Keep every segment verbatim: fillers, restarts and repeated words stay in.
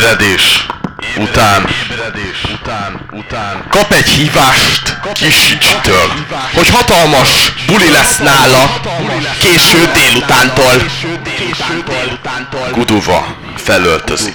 ébredés után, után, után kap egy hívást Kisicsitől, hogy hatalmas buli lesz nála késő délutántól. Guduva felöltözik.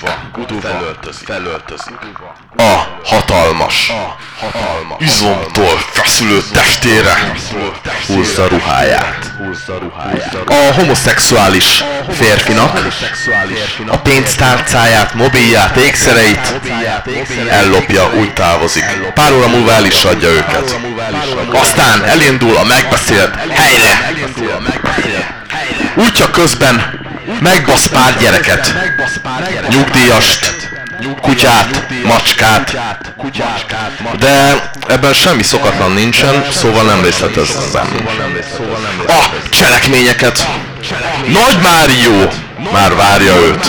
A hatalmas, izomtól feszülő testére húzza ruháját. A homoszexuális férfinak a pénztárcáját, mobilját, ékszereit ellopja, úgy távozik. Pár óra múlva el is adja őket. Aztán elindul a megbeszélt helyre. Úgy csak közben megbasz pár gyereket, nyugdíjast, kutyát, macskát, de ebben semmi szokatlan nincsen, szóval nem részletezem. A cselekményeket Nagy Mário már várja őt.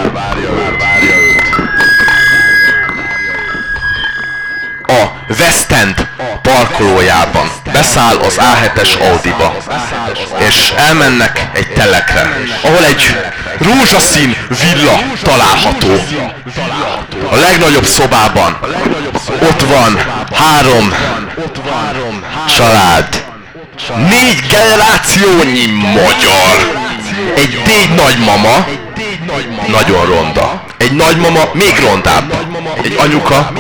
A West End parkolójában beszáll az á hetes Audiba, és elmennek egy telekre, ahol egy rózsaszín villa található. A legnagyobb szobában ott van három család, négy generációnyi magyar, egy déd nagymama, nagyon ronda, egy nagymama még rondább, egy anyuka,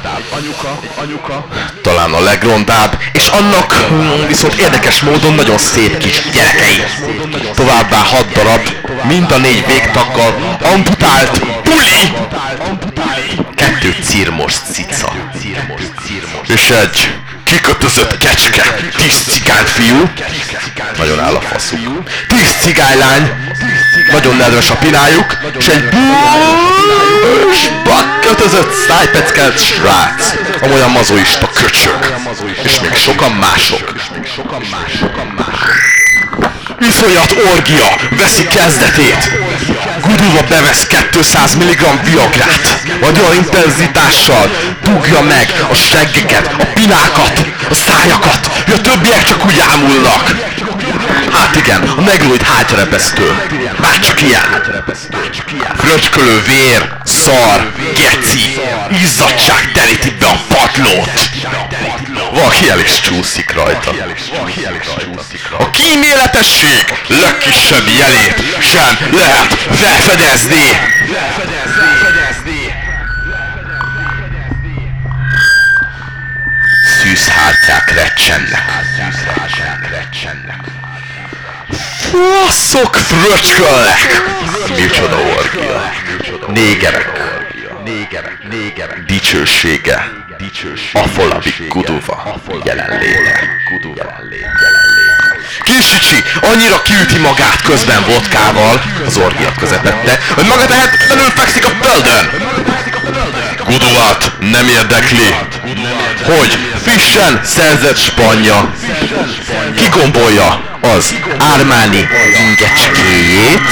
talán a legrondább, és annak viszont érdekes módon nagyon szép kis gyerekei. Továbbá hat darab, mind a négy végtaggal amputált buli, kettő cirmos cica, és egy kikötözött kecske, tíz cigányfiú, nagyon áll a faszuk, tíz cigánylány, nagyon nedves a pinájuk, és egy búsba kötözött, szájpeckelt srác, amolyan mazoista köcsög, és még sokan mások. Iszonyat orgia veszi kezdetét. Guduva bevesz kétszáz milligramm viagrát, majd olyan intenzitással dugja meg a seggeket, a pinákat, a szájakat, hogy a többiek csak úgy ámulnak. Hát igen, a negroid hátrepesztő. Bárcsak ilyen. Fröcskölő vér, szar, geci, izzadság teríti be a padlót. Valaki el is csúszik rajta. A kíméletesség legkisebb jelét sem lehet felfedezni. Szűzhártyák recsennek. Faszok fröcskölnek! Micsoda orgia. Négerek. Dicsősége. Afolabik Guduva jelenléte. Kisicsi annyira kiüti magát közben vodkával, az orgia közepette, hogy maga tehetetlenül fekszik a földön. Guduvát nem érdekli, hogy frissen szerzett spanja kigombolja az Armani ingecskéjét,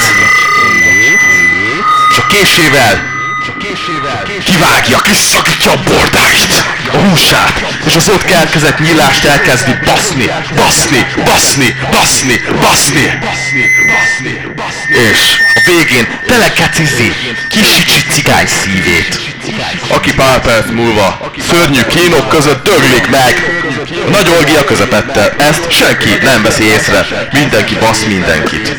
és a késével kivágja, kiszakítja a bordáit, a húsát, és az ott keletkezett nyílást elkezdi baszni, baszni, baszni, baszni, baszni, és a végén telekecizi Kisicsi cigány szívét, aki pár perc múlva szörnyű kínok között döglik meg. A nagy orgia közepette, ezt senki nem veszi észre, mindenki basz mindenkit.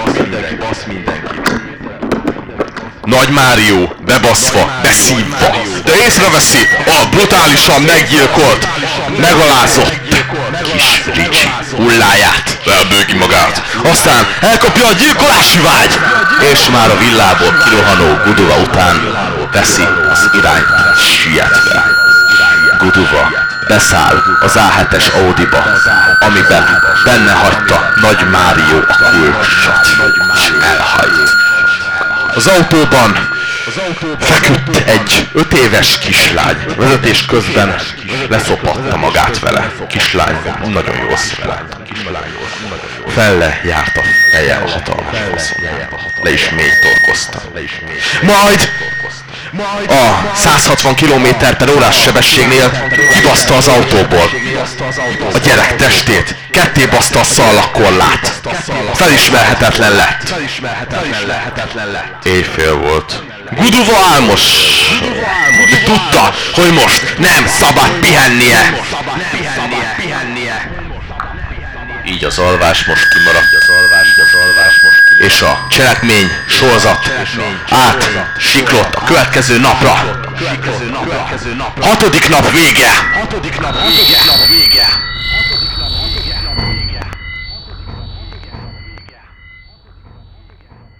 Nagy Mário bebaszva, beszívva, de észreveszi a brutálisan meggyilkolt, megalázott kis Ricsi hulláját, elbőgi magát. Aztán elkapja a gyilkolási vágy, és már a villából kirohanó Guduva után veszi az irányt sietve. Guduva beszáll az á hetes Audiba, amiben benne hagyta Nagy Mário a kulcsot, és elhajt. Az autóban feküdt egy öt éves kislány. Vezetés közben leszopatta magát vele. Kislány nagyon jó szívvel. Felle járt a feje a hatalmas faszonjába. Le is mély torkozta. Majd a száz hatvan kilométer per órás sebességnél kibaszta az autóból a gyerek testét, ketté baszta a szallagkorlát. Felismerhetetlen lett. Éjfél volt. Guduva álmos. De tudta, hogy most nem szabad pihennie. Így az alvás most kimaradt, az alvás, az alvás most kimaradt. És a cselekmény sorozat át siklott a következő napra. Hatodik nap vége. Hatodik nap vége.